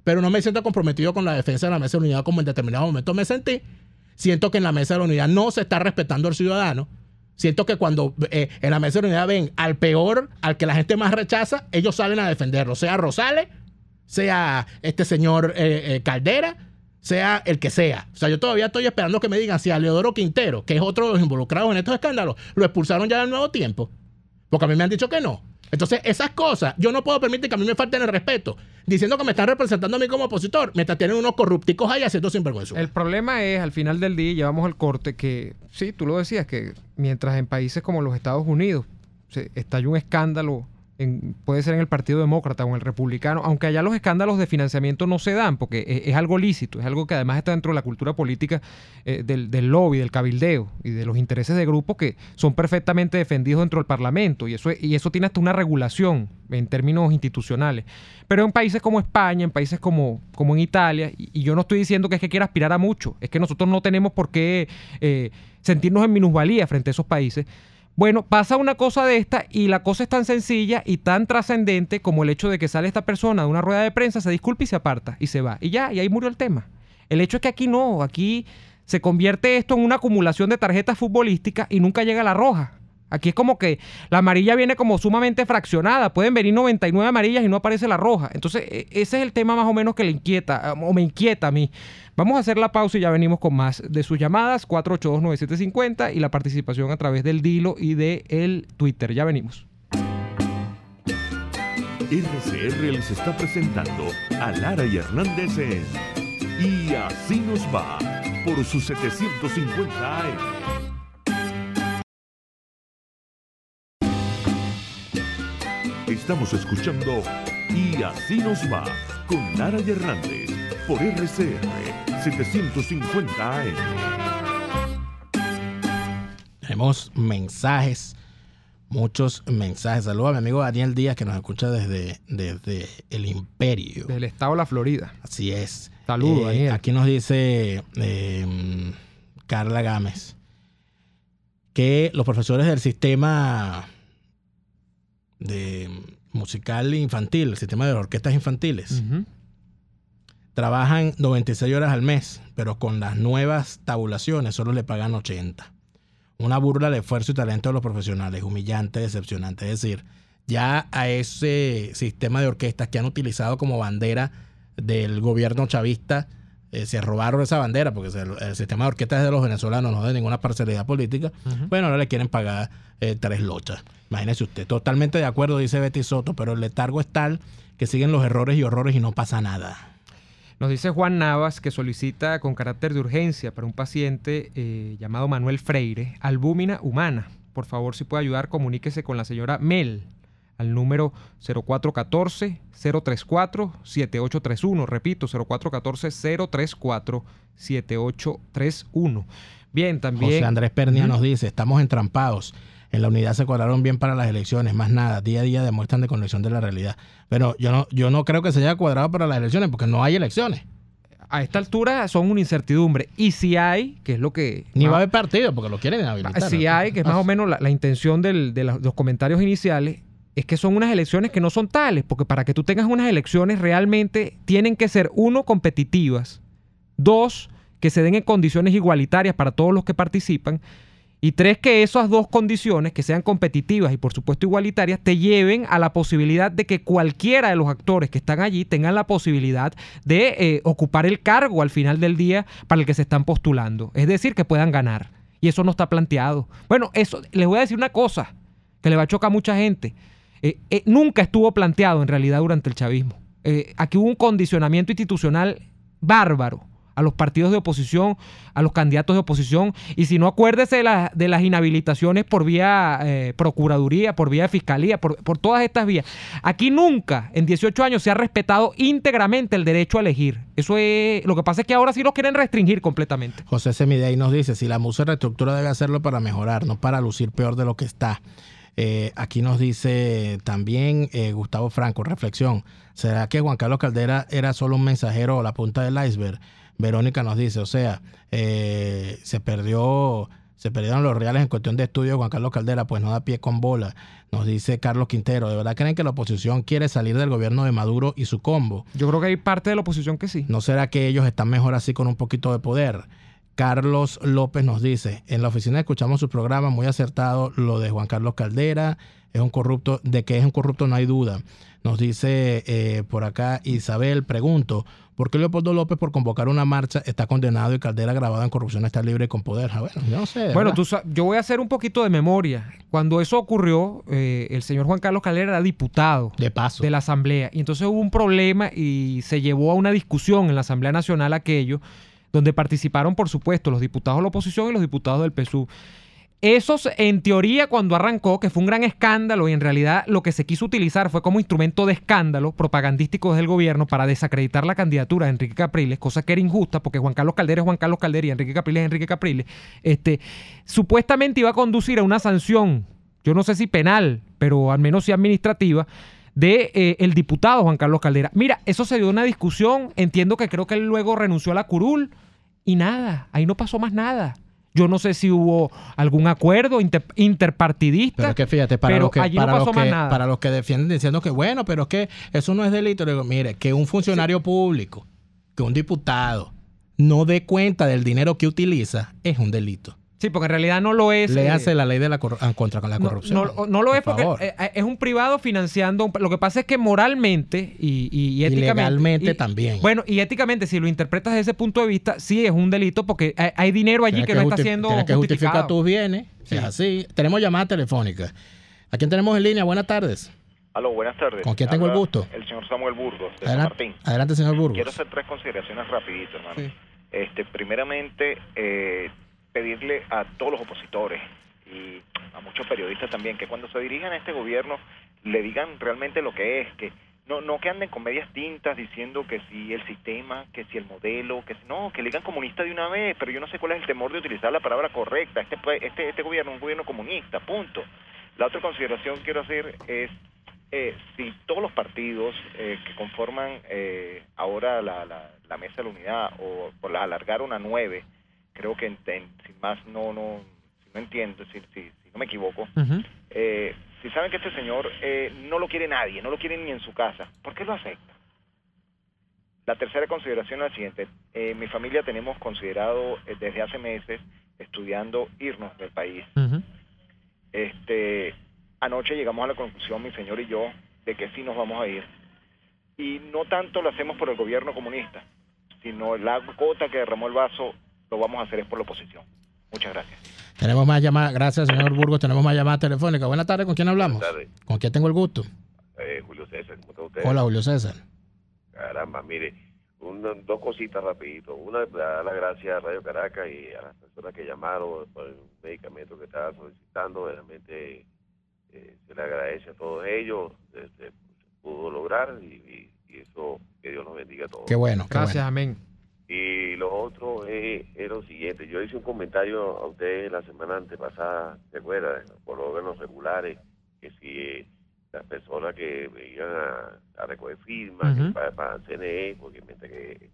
pero no me siento comprometido con la defensa de la Mesa de la Unidad como en determinado momento me sentí. Siento que en la Mesa de la Unidad no se está respetando al ciudadano. Siento que cuando en la Mesa de la Unidad ven al peor, al que la gente más rechaza, ellos salen a defenderlo, sea Rosales, sea este señor Caldera, sea el que sea. O sea, yo todavía estoy esperando que me digan si a Leodoro Quintero, que es otro de los involucrados en estos escándalos, lo expulsaron ya del Nuevo Tiempo. Porque a mí me han dicho que no. Entonces, esas cosas, yo no puedo permitir que a mí me falten el respeto, diciendo que me están representando a mí como opositor, mientras tienen unos corrupticos ahí haciendo sinvergüenza. El problema es, al final del día, llevamos el corte que, sí, tú lo decías, que mientras en países como los Estados Unidos estalla un escándalo, puede ser en el Partido Demócrata o en el Republicano, aunque allá los escándalos de financiamiento no se dan, porque es algo lícito, es algo que además está dentro de la cultura política del lobby, del cabildeo y de los intereses de grupos que son perfectamente defendidos dentro del Parlamento, y eso tiene hasta una regulación en términos institucionales. Pero en países como España, en países como en Italia, y yo no estoy diciendo que es que quiera aspirar a mucho, es que nosotros no tenemos por qué sentirnos en minusvalía frente a esos países. Bueno, pasa una cosa de esta y la cosa es tan sencilla y tan trascendente como el hecho de que sale esta persona de una rueda de prensa, se disculpa y se aparta y se va. Y ya, y ahí murió el tema. El hecho es que aquí no, aquí se convierte esto en una acumulación de tarjetas futbolísticas y nunca llega a la roja. Aquí es como que la amarilla viene como sumamente fraccionada. Pueden venir 99 amarillas y no aparece la roja. Entonces, ese es el tema más o menos que le inquieta, o me inquieta a mí. Vamos a hacer la pausa y ya venimos con más de sus llamadas, 482-9750, y la participación a través del Dilo y del Twitter. Ya venimos. RCR les está presentando a Lara y Hernández en Y Así Nos Va, por sus 750 AM. Estamos escuchando Y Así Nos Va con Lara y Hernández por RCR 750 AM. Tenemos mensajes, muchos mensajes. Saludos a mi amigo Daniel Díaz, que nos escucha desde el Imperio. Del estado de la Florida. Así es. Saludos, Daniel. Aquí nos dice Carla Gámez que los profesores del sistema de musical infantil, el sistema de orquestas infantiles, trabajan 96 horas al mes, pero con las nuevas tabulaciones solo le pagan 80. Una burla del esfuerzo y talento de los profesionales, humillante, decepcionante. Es decir, ya a ese sistema de orquestas que han utilizado como bandera del gobierno chavista, se robaron esa bandera, porque el sistema de orquestas es de los venezolanos, no de ninguna parcialidad política. Bueno, ahora le quieren pagar 3 lochas. Imagínese usted. Totalmente de acuerdo, dice Betty Soto, pero el letargo es tal que siguen los errores y horrores y no pasa nada. Nos dice Juan Navas que solicita con carácter de urgencia para un paciente llamado Manuel Freire, albúmina humana. Por favor, si puede ayudar, comuníquese con la señora Mel al número 0414-034-7831. Repito, 0414-034-7831. Bien, también... José Andrés Pernia nos dice, estamos entrampados. En la unidad se cuadraron bien para las elecciones, más nada. Día a día demuestran desconexión de la realidad. Pero yo no creo que se haya cuadrado para las elecciones, porque no hay elecciones. A esta altura son una incertidumbre. Y si hay, que es lo que... Ni va a haber partido, porque lo quieren inhabilitar. Si hay, que es más o menos la intención de los comentarios iniciales, es que son unas elecciones que no son tales, porque para que tú tengas unas elecciones realmente tienen que ser, 1, competitivas, 2, que se den en condiciones igualitarias para todos los que participan, y 3, que esas 2 condiciones, que sean competitivas y por supuesto igualitarias, te lleven a la posibilidad de que cualquiera de los actores que están allí tengan la posibilidad de ocupar el cargo al final del día para el que se están postulando. Es decir, que puedan ganar. Y eso no está planteado. Bueno, eso les voy a decir una cosa que le va a chocar a mucha gente. Nunca estuvo planteado en realidad durante el chavismo. Aquí hubo un condicionamiento institucional bárbaro a los partidos de oposición, a los candidatos de oposición, y si no, acuérdese de las inhabilitaciones por vía procuraduría, por vía fiscalía, por todas estas vías. Aquí nunca, en 18 años, se ha respetado íntegramente el derecho a elegir. Eso es, lo que pasa es que ahora sí los quieren restringir completamente. José Semidey nos dice, si la MUS se reestructura debe hacerlo para mejorar, no para lucir peor de lo que está. Aquí nos dice también Gustavo Franco, reflexión, ¿será que Juan Carlos Caldera era solo un mensajero o la punta del iceberg? Verónica nos dice, o sea, se perdió Se perdieron los reales en cuestión de estudio de Juan Carlos Caldera, pues no da pie con bola. Nos dice Carlos Quintero, ¿de verdad creen que la oposición quiere salir del gobierno de Maduro y su combo? Yo creo que hay parte de la oposición que sí. ¿No será que ellos están mejor así con un poquito de poder? Carlos López nos dice, en la oficina escuchamos su programa, muy acertado lo de Juan Carlos Caldera, es un corrupto, de que es un corrupto no hay duda. Nos dice por acá Isabel, pregunto, ¿por qué Leopoldo López por convocar una marcha está condenado y Caldera grabado en corrupción está libre y con poder? Bueno, yo no sé. Bueno, yo voy a hacer un poquito de memoria. Cuando eso ocurrió, el señor Juan Carlos Caldera era diputado de paso de la Asamblea. Y entonces hubo un problema y se llevó a una discusión en la Asamblea Nacional aquello, donde participaron, por supuesto, los diputados de la oposición y los diputados del PSUV. Esos, en teoría, cuando arrancó, que fue un gran escándalo y en realidad lo que se quiso utilizar fue como instrumento de escándalo propagandístico del gobierno para desacreditar la candidatura de Enrique Capriles, cosa que era injusta porque Juan Carlos Caldera es Juan Carlos Caldera y Enrique Capriles es Enrique Capriles, supuestamente iba a conducir a una sanción, yo no sé si penal, pero al menos sí administrativa, de el diputado Juan Carlos Caldera. Mira, eso se dio una discusión, entiendo que creo que él luego renunció a la curul y nada, ahí no pasó más nada. Yo no sé si hubo algún acuerdo interpartidista. Pero es que fíjate, para los que defienden diciendo que bueno, pero es que eso no es delito. Le digo, mire, que un funcionario público, que un diputado no dé cuenta del dinero que utiliza, es un delito. Sí, porque en realidad no lo es. Le hace la ley de contra la corrupción. No lo es porque es un privado financiando. Lo que pasa es que moralmente y éticamente. Y legalmente también. Bueno, y éticamente, si lo interpretas desde ese punto de vista, sí es un delito porque hay dinero allí que no está siendo justificado. Tienes que justificar tus bienes. Sí. Es así. Tenemos llamada telefónica. ¿A quién tenemos en línea? Buenas tardes. Aló, buenas tardes. ¿Con quién tengo el gusto? El señor Samuel Burgos, de San Martín. Adelante, señor Burgos. Quiero hacer 3 consideraciones rapidito, hermano. Sí. Primeramente, pedirle a todos los opositores y a muchos periodistas también que cuando se dirijan a este gobierno le digan realmente lo que es, que no que anden con medias tintas diciendo que si el sistema, que si el modelo, que le digan comunista de una vez, pero yo no sé cuál es el temor de utilizar la palabra correcta. Este gobierno es un gobierno comunista, punto. La otra consideración que quiero hacer es si todos los partidos que conforman ahora la Mesa de la Unidad o por alargaron a 9, creo que sin más si no entiendo, si no me equivoco, si saben que este señor no lo quiere nadie, no lo quiere ni en su casa, ¿por qué lo acepta? La tercera consideración es la siguiente. Mi familia tenemos considerado desde hace meses estudiando irnos del país. Anoche llegamos a la conclusión, mi señor y yo, de que sí nos vamos a ir. Y no tanto lo hacemos por el gobierno comunista, sino la gota que derramó el vaso lo vamos a hacer es por la oposición. Muchas gracias. Tenemos más llamadas. Gracias, señor Burgos. Tenemos más llamadas telefónicas. Buenas tardes. ¿Con quién hablamos? Buenas tardes. ¿Con quién tengo el gusto? Julio César. ¿Cómo está usted? Hola, Julio César. Caramba, mire, dos cositas rapidito. Una, dar las gracias a Radio Caracas y a las personas que llamaron por el medicamento que estaba solicitando. Realmente se le agradece a todos ellos. Se pudo lograr y eso, que Dios los bendiga a todos. Qué bueno. Gracias, bueno. amén. Y lo otro es lo siguiente. Yo hice un comentario a ustedes la semana antepasada, ¿se acuerdan? Por los órganos regulares, que si las personas que iban a recoger firmas para el CNE, porque mientras que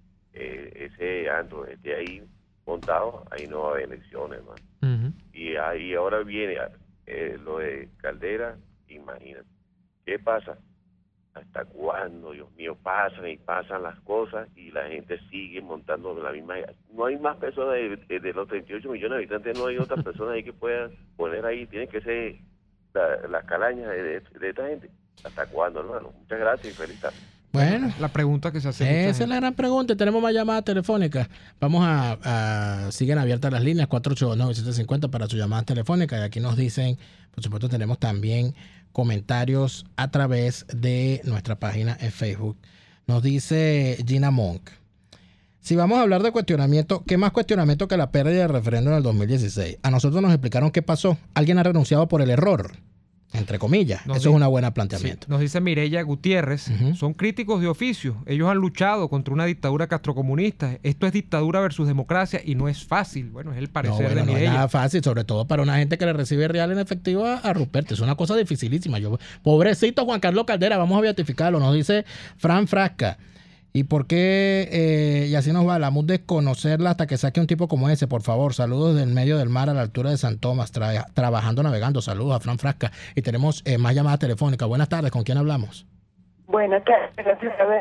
ese antro esté ahí montado, ahí no va a haber elecciones, man. Y ahí ahora viene lo de Caldera, imagínate. ¿Qué pasa? ¿Hasta cuándo, Dios mío, pasan las cosas y la gente sigue montando la misma? No hay más personas de los 38 millones de habitantes, no hay otras personas ahí que puedan poner ahí. Tienen que ser las calañas de esta gente. ¿Hasta cuándo, hermano? Muchas gracias y feliz tarde. Bueno, la pregunta que se hace. Esa es la gran pregunta. Tenemos más llamadas telefónicas. Vamos siguen abiertas las líneas 489-750 para sus llamadas telefónicas. Y aquí nos dicen, por supuesto, tenemos también comentarios a través de nuestra página en Facebook. Nos dice Gina Monk. Si vamos a hablar de cuestionamiento, ¿qué más cuestionamiento que la pérdida del referéndum en el 2016? A nosotros nos explicaron qué pasó. Alguien ha renunciado por el error. Entre comillas. Eso es una buena planteamiento. Sí, nos dice Mireya Gutiérrez, son críticos de oficio. Ellos han luchado contra una dictadura castrocomunista. Esto es dictadura versus democracia y no es fácil. Bueno, es el parecer de Mireya. No es nada fácil, sobre todo para una gente que le recibe real en efectivo a Ruperto. Es una cosa dificilísima. Pobrecito Juan Carlos Caldera, vamos a beatificarlo. Nos dice Fran Frasca. ¿Y por qué, y así nos va, la MUD desconocerla hasta que saque un tipo como ese? Por favor, saludos del medio del mar a la altura de San Tomás, trabajando, navegando. Saludos a Fran Frasca. Y tenemos más llamadas telefónicas. Buenas tardes, ¿con quién hablamos? Buenas tardes.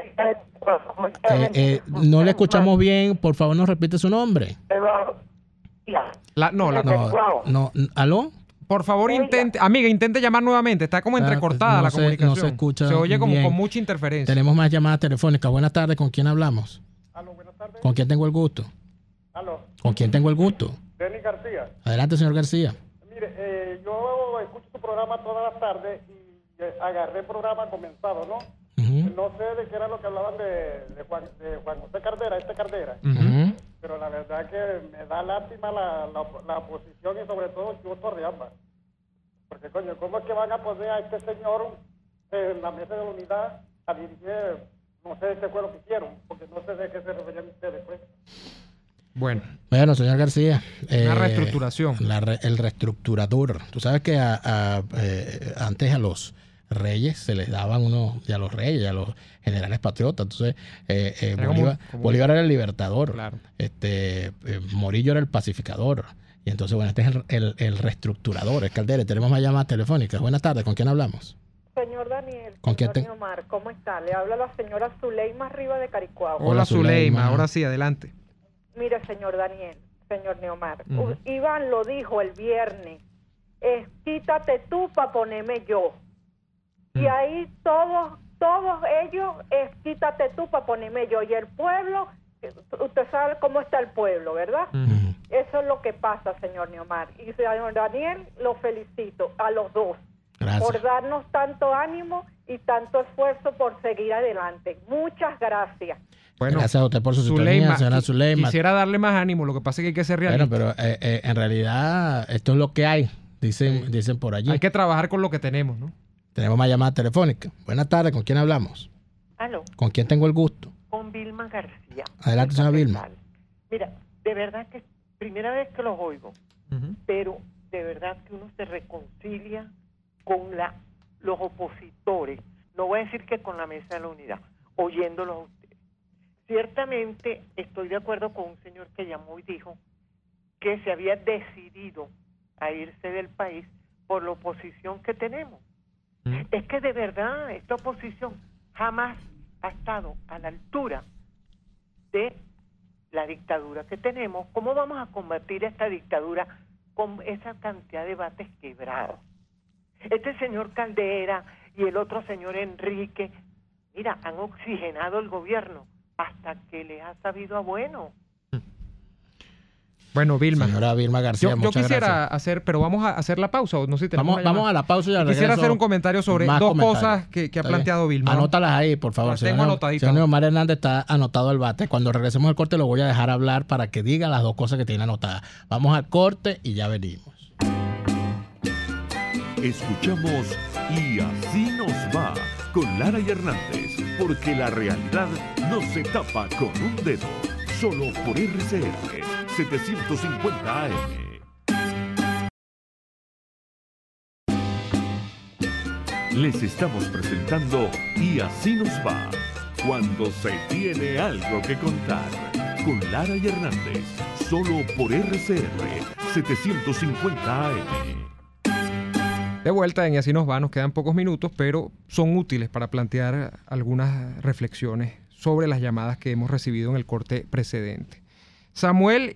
No le escuchamos bien, por favor nos repite su nombre. No, ¿aló? Por favor, intente llamar nuevamente. Está como entrecortada la comunicación. No se escucha. Se oye como bien. con mucha interferencia. Tenemos más llamadas telefónicas. Buenas tardes, ¿con quién hablamos? Aló, buenas tardes. ¿Con quién tengo el gusto? Aló. ¿Con quién tengo el gusto? Denis García. Adelante, señor García. Mire, yo escucho tu programa todas las tardes y agarré el programa comenzado, ¿no? No sé de qué era lo que hablaban de Juan José Cardera, Cardera. Pero la verdad que me da lástima la oposición y sobre todo Chivo Torrealba. Porque, coño, ¿cómo es que van a poner a este señor en la mesa de la unidad a dirigir? No sé qué fue lo que hicieron, porque no sé de qué se referían ustedes, pues. Bueno, señor García. Una reestructuración. El reestructurador. Tú sabes que antes a los reyes se les daban y a los reyes, y a los generales patriotas. Entonces, Bolívar era el libertador. Claro. Morillo era el pacificador. Y entonces, bueno, este es el reestructurador, es Caldera. Tenemos más llamadas telefónicas. Buenas tardes, ¿con quién hablamos? Señor Daniel, ¿Con quién señor Omar, ¿cómo está? Le habla la señora Zuleima Arriba de Caricuao. Hola, Zuleima. Ahora sí, adelante. Mire, señor Daniel, señor Neomar, Iván lo dijo el viernes, quítate tú para ponerme yo. Y ahí todos ellos, quítate tú para ponerme yo. Y el pueblo, usted sabe cómo está el pueblo, ¿verdad? Eso es lo que pasa, señor Neomar. Y señor Daniel, lo felicito a los dos. Gracias. Por darnos tanto ánimo y tanto esfuerzo por seguir adelante. Muchas gracias. Bueno, gracias a usted por su sintonía, señora Zuleima. Quisiera darle más ánimo, lo que pasa es que hay que ser realista. Bueno, pero en realidad esto es lo que hay, dicen por allí. Hay que trabajar con lo que tenemos, ¿no? Tenemos más llamadas telefónicas. Buenas tardes, ¿con quién hablamos? Aló. ¿Con quién tengo el gusto? Con Vilma García. Adelante, señora Vilma. Mira, de verdad que es primera vez que los oigo, pero de verdad que uno se reconcilia con los opositores. No voy a decir que con la mesa de la unidad, oyéndolos a ustedes. Ciertamente estoy de acuerdo con un señor que llamó y dijo que se había decidido a irse del país por la oposición que tenemos. Es que de verdad esta oposición jamás ha estado a la altura de la dictadura que tenemos. ¿Cómo vamos a combatir esta dictadura con esa cantidad de bates quebrados? Este señor Caldera y el otro señor Enrique, mira, han oxigenado el gobierno hasta que les ha sabido a bueno. Bueno, Vilma. Señora Vilma García, yo quisiera hacer, pero vamos a hacer la pausa, o no sé si tenemos vamos a la pausa y al regreso. Quisiera hacer un comentario sobre dos cosas que ha planteado Vilma. Anótalas ahí, por favor. Tengo anotadito. Señor Omar Hernández está anotado al bate. Cuando regresemos al corte lo voy a dejar hablar para que diga las dos cosas que tiene anotadas. Vamos al corte y ya venimos. Escuchamos Y Así Nos Va con Lara y Hernández, porque la realidad no se tapa con un dedo. Solo por RCR 750 AM. Les estamos presentando Y Así Nos Va, cuando se tiene algo que contar, con Lara y Hernández, solo por RCR 750 AM. De vuelta en Y Así Nos Va, nos quedan pocos minutos, pero son útiles para plantear algunas reflexiones sobre las llamadas que hemos recibido en el corte precedente. Samuel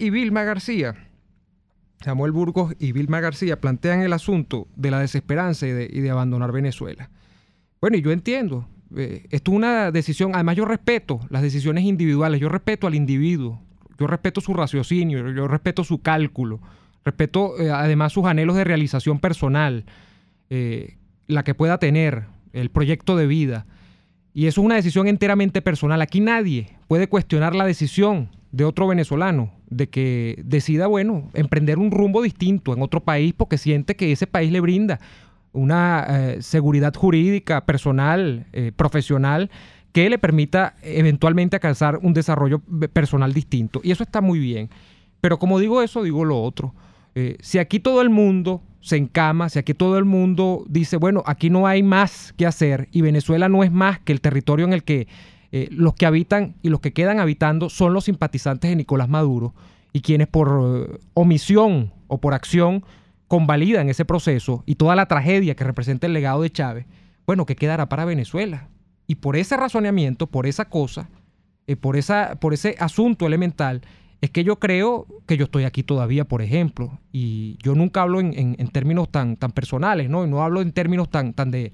Burgos y Vilma García plantean el asunto de la desesperanza y de abandonar Venezuela. Bueno, y yo entiendo, esto es una decisión, además yo respeto las decisiones individuales, yo respeto al individuo, yo respeto su raciocinio, yo respeto su cálculo, respeto además sus anhelos de realización personal, la que pueda tener, el proyecto de vida. Y eso es una decisión enteramente personal. Aquí nadie puede cuestionar la decisión de otro venezolano de que decida, bueno, emprender un rumbo distinto en otro país porque siente que ese país le brinda una seguridad jurídica, personal, profesional, que le permita eventualmente alcanzar un desarrollo personal distinto. Y eso está muy bien. Pero como digo eso, digo lo otro. Si aquí todo el mundo se encama, si aquí todo el mundo dice, bueno, aquí no hay más que hacer y Venezuela no es más que el territorio en el que los que habitan y los que quedan habitando son los simpatizantes de Nicolás Maduro y quienes por omisión o por acción convalidan ese proceso y toda la tragedia que representa el legado de Chávez, bueno, ¿qué quedará para Venezuela? Y por ese razonamiento, por esa cosa, por ese asunto elemental, es que yo creo que yo estoy aquí todavía, por ejemplo, y yo nunca hablo en términos tan personales, ¿no? Y no hablo en términos tan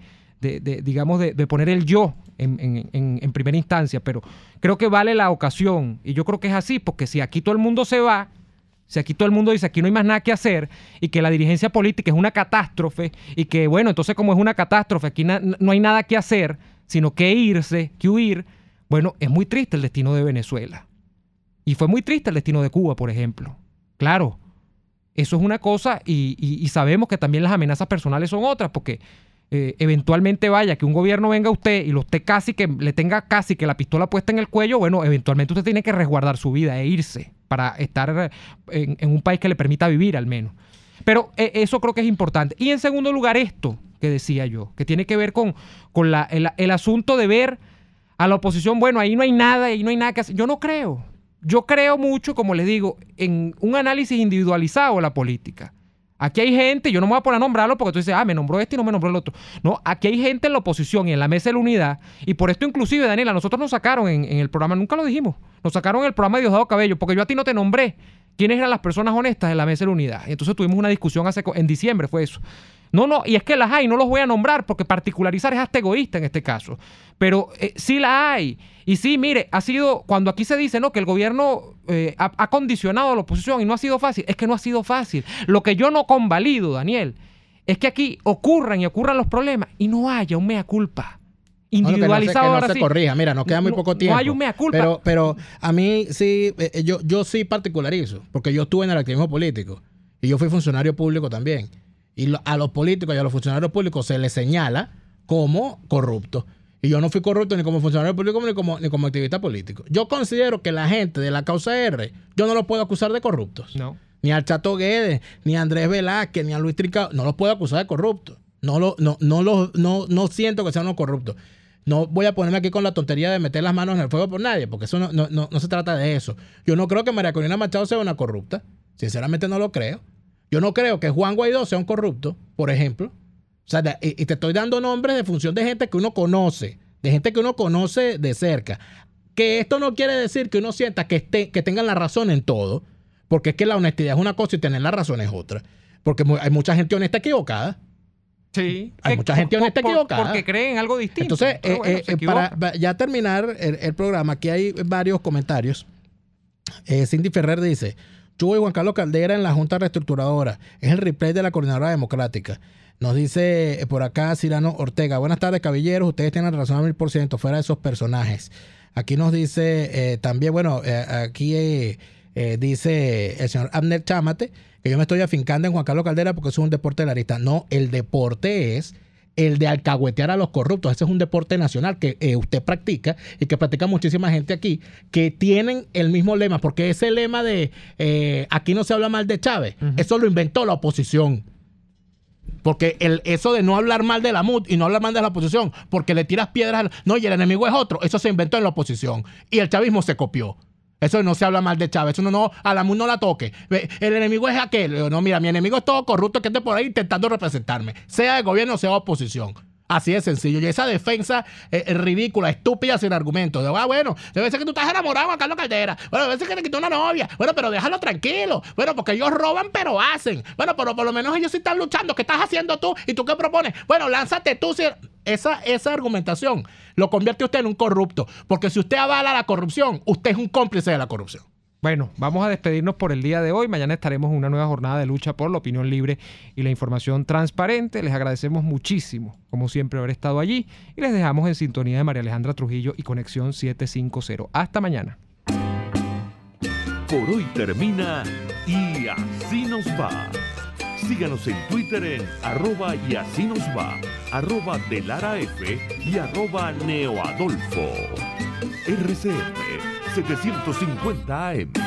de poner el yo en primera instancia, pero creo que vale la ocasión, y yo creo que es así, porque si aquí todo el mundo se va, si aquí todo el mundo dice aquí no hay más nada que hacer y que la dirigencia política es una catástrofe y que, bueno, entonces como es una catástrofe, aquí no hay nada que hacer, sino que irse, que huir, bueno, es muy triste el destino de Venezuela. Y fue muy triste el destino de Cuba, por ejemplo. Claro, eso es una cosa y sabemos que también las amenazas personales son otras, porque eventualmente vaya que un gobierno venga a usted y usted le tenga casi que la pistola puesta en el cuello, bueno, eventualmente usted tiene que resguardar su vida e irse para estar en un país que le permita vivir al menos. Pero eso creo que es importante. Y en segundo lugar esto que decía yo, que tiene que ver con el asunto de ver a la oposición, bueno, ahí no hay nada que hacer. Yo no creo. Yo creo mucho, como les digo, en un análisis individualizado de la política. Aquí hay gente, yo no me voy a poner a nombrarlo porque tú dices, me nombró este y no me nombró el otro. No, aquí hay gente en la oposición y en la mesa de la unidad, y por esto inclusive, Daniela, nosotros nos sacaron en el programa, nunca lo dijimos, nos sacaron en el programa de Diosdado Cabello, porque yo a ti no te nombré quiénes eran las personas honestas en la mesa de la unidad. Y entonces tuvimos una discusión en diciembre, fue eso. No, y es que las hay, no los voy a nombrar porque particularizar es hasta egoísta en este caso. Pero sí la hay. Y sí, mire, ha sido, cuando aquí se dice, ¿no?, que el gobierno ha condicionado a la oposición y no ha sido fácil, es que no ha sido fácil. Lo que yo no convalido, Daniel, es que aquí ocurran los problemas y no haya un mea culpa individualizado. Bueno, que no se corrija. Mira, nos queda muy poco tiempo. No hay un mea culpa. Pero a mí sí, yo sí particularizo, porque yo estuve en el activismo político y yo fui funcionario público también. Y a los políticos y a los funcionarios públicos se les señala como corruptos. Y yo no fui corrupto ni como funcionario público ni como activista político. Yo considero que la gente de la causa R, yo no los puedo acusar de corruptos. No. Ni al Chato Guedes, ni a Andrés Velázquez, ni a Luis Trincao. No los puedo acusar de corruptos. No siento que sean unos corruptos. No voy a ponerme aquí con la tontería de meter las manos en el fuego por nadie, porque eso no se trata de eso. Yo no creo que María Corina Machado sea una corrupta. Sinceramente no lo creo. Yo no creo que Juan Guaidó sea un corrupto, por ejemplo. O sea, y te estoy dando nombres de función de gente que uno conoce, de cerca. Que esto no quiere decir que uno sienta que tengan la razón en todo, porque es que la honestidad es una cosa y tener la razón es otra. Porque hay mucha gente honesta equivocada. Sí. Hay mucha gente honesta equivocada. Porque creen algo distinto. Entonces, para ya terminar el programa, aquí hay varios comentarios. Cindy Ferrer dice: Chugo y Juan Carlos Caldera en la Junta Reestructuradora. Es el replay de la Coordinadora Democrática. Nos dice por acá Cirano Ortega: buenas tardes, cabilleros. Ustedes tienen razón al 1000%, fuera de esos personajes. Aquí nos dice también, aquí dice el señor Abner Chámate que yo me estoy afincando en Juan Carlos Caldera porque eso es un deporte larista. No, el deporte es el de alcahuetear a los corruptos. Ese es un deporte nacional que usted practica y que practica muchísima gente aquí, que tienen el mismo lema, porque ese lema de aquí no se habla mal de Chávez, eso lo inventó la oposición. Porque eso de no hablar mal de la MUD y no hablar mal de la oposición, porque le tiras piedras, no, y el enemigo es otro, eso se inventó en la oposición. Y el chavismo se copió. Eso no se habla mal de Chávez. Eso no, a la MUD no la toque. El enemigo es aquel. No, mira, mi enemigo es todo corrupto que esté por ahí intentando representarme, sea de gobierno o sea de oposición. Así de sencillo. Y esa defensa ridícula, estúpida, sin argumentos. Bueno, debe ser que tú estás enamorado de Juan Carlos Caldera. Bueno, debe ser que le quitó una novia. Bueno, pero déjalo tranquilo. Bueno, porque ellos roban, pero hacen. Bueno, pero por lo menos ellos sí están luchando. ¿Qué estás haciendo tú? ¿Y tú qué propones? Bueno, lánzate tú. Esa argumentación lo convierte usted en un corrupto. Porque si usted avala la corrupción, usted es un cómplice de la corrupción. Bueno, vamos a despedirnos por el día de hoy. Mañana estaremos en una nueva jornada de lucha por la opinión libre y la información transparente. Les agradecemos muchísimo, como siempre, haber estado allí y les dejamos en sintonía de María Alejandra Trujillo y Conexión 750. Hasta mañana. Por hoy termina Y Así Nos Va. Síganos en Twitter en @YASÍNOSVA, @DeLaraF y @NeoAdolfo. RCF 750 AM.